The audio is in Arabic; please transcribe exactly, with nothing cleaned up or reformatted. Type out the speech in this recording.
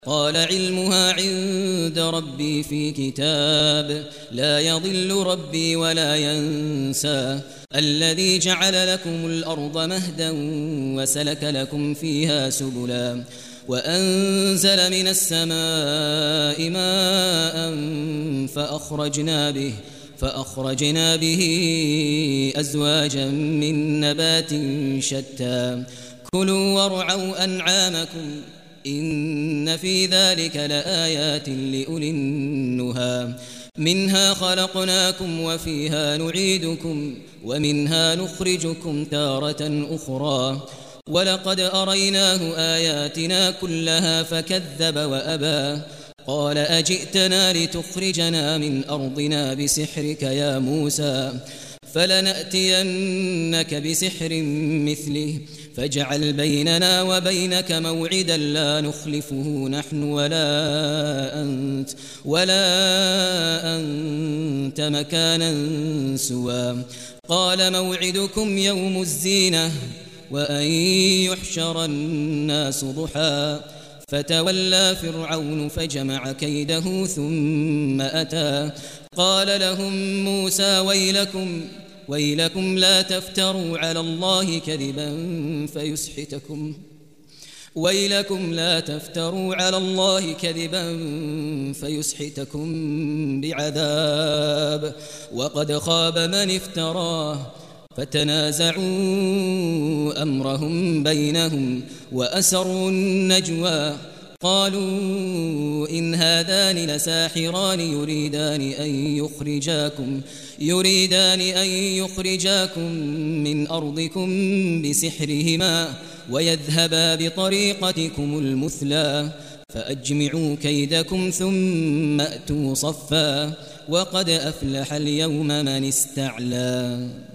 قال علمها عند ربي في كتاب لا يضل ربي ولا ينسى الذي جعل لكم الأرض مهدا وسلك لكم فيها سبلا وأنزل من السماء ماء فأخرجنا به فأخرجنا به أزواجا من نبات شتى كلوا وارعوا أنعامكم إن في ذلك لآيات لأولي النهى منها خلقناكم وفيها نعيدكم ومنها نخرجكم تارة أخرى ولقد أريناه آياتنا كلها فكذب وأبى قال أجئتنا لتخرجنا من أرضنا بسحرك يا موسى فلنأتينك بسحر مثله فاجعل بيننا وبينك موعدا لا نخلفه نحن ولا أنت ولا أنت مكانا سوى قال موعدكم يوم الزينة وأن يحشر الناس ضحى فتولى فرعون فجمع كيده ثم أتى قال لهم موسى ويلكم ويلكم لا تفتروا على الله كذبا فيسحتكم ويلكم لا تفتروا على الله كذبا فيسحتكم بعذاب وقد خاب من افتراه فتنازعوا أمرهم بينهم وأسروا النجوى قالوا إن هذان لساحران يريدان أن يخرجاكم يريدان أن يخرجاكم من أرضكم بسحرهما ويذهبا بطريقتكم المثلى فأجمعوا كيدكم ثم أتوا صفا وقد أفلح اليوم من استعلى.